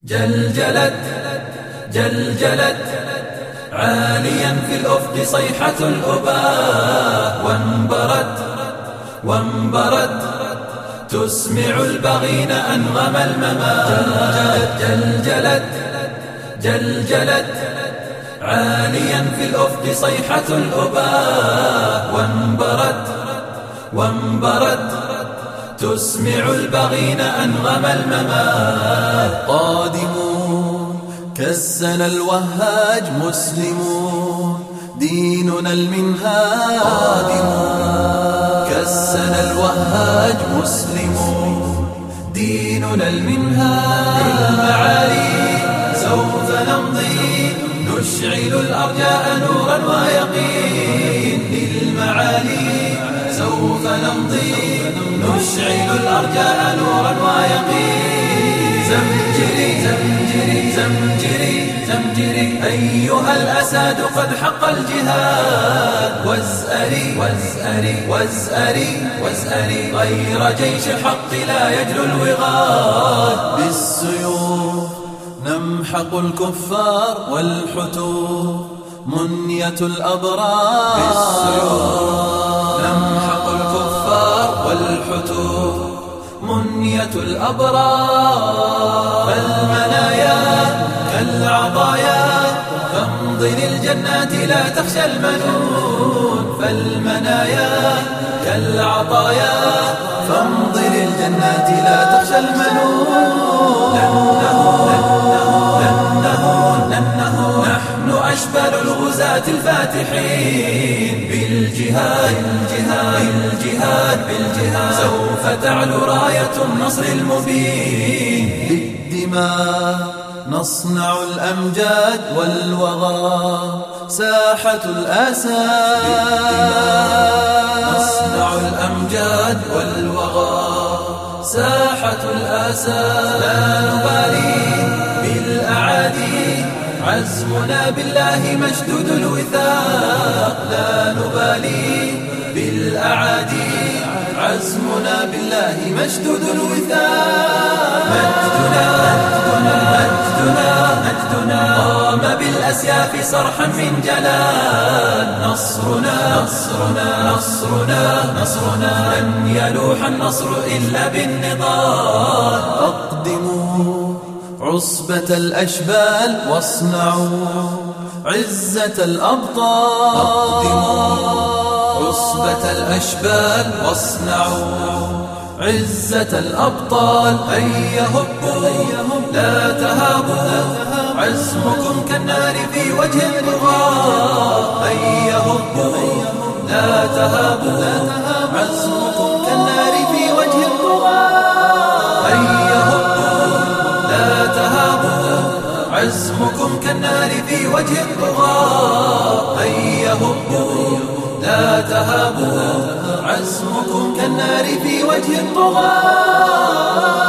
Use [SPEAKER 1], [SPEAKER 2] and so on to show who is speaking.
[SPEAKER 1] جلجلت جلجلت عاليا في الأفق صيحة الأباء وانبرت تسمع البغين أنغم الممات. جلجلت جلجلت عاليا في الأفق صيحة الأباء وانبرت تسمع البغين أنغم الممات.
[SPEAKER 2] قادمون كالسنا الوهاج مسلمون ديننا المنهاج. قادمون كالسنا الوهاج مسلمون ديننا المنهاج.
[SPEAKER 1] للمعالي سوف نمضي نشعل الأرجاء نورا ويقين. للمعالي سوف نمضي نشعل الأرجاء نورا ويقين. زمجري زمجري زمجري زمجري أيها الأساد قد حق الجهاد. وازأري وازأري وازأري وازأري غير جيش الحق لا يجلو الوغاد.
[SPEAKER 2] بالسيوف نمحق الكفار والحتوف منية الأبرار.
[SPEAKER 1] بالسيوف نمحق الكفار والحتوف منية الأبرار. فالمنايا كالعطايا فامضي للجنات لا تخشى المنون. فالمنايا كالعطايا فامضي للجنات لا تخشى المنون. نحن أشبال الغزاة الفاتحين بالجهاد بالجهاد بالجهاد سوف تعلو راية النصر المبين.
[SPEAKER 2] بالدماء نصنع الأمجاد والوغى ساحة الأسى.
[SPEAKER 1] بالدماء نصنع الأمجاد والوغى ساحة الأسى. لا نبالي بالأعادي عزمنا بالله مشدود الوثاق. لا نبالي بالأعادي عزمنا بالله مشدود الوثاق. مجدنا مجدنا مجدنا قام بالأسياف صرحا من جلال. نصرنا نصرنا نصرنا نصرنا لن يلوح النصر إلا بالنضال.
[SPEAKER 2] أقدموا عصبة الأشبال واصنعوا عزة الأبطال.
[SPEAKER 1] أقدموا عصبة الأشبال واصنعوا عزة الأبطال. هيا هبوا لا تهابوا عزمكم كالنار في وجه الطغاة. هيا هبوا لا تهابوا عزمكم كالنار في وجه الطغاة. هيا هبوا لا تهابوا عزمكم كالنار في وجه الطغاة. هيا هبوا لا تهابوا عزمكم كالنار في وجه الطغاة.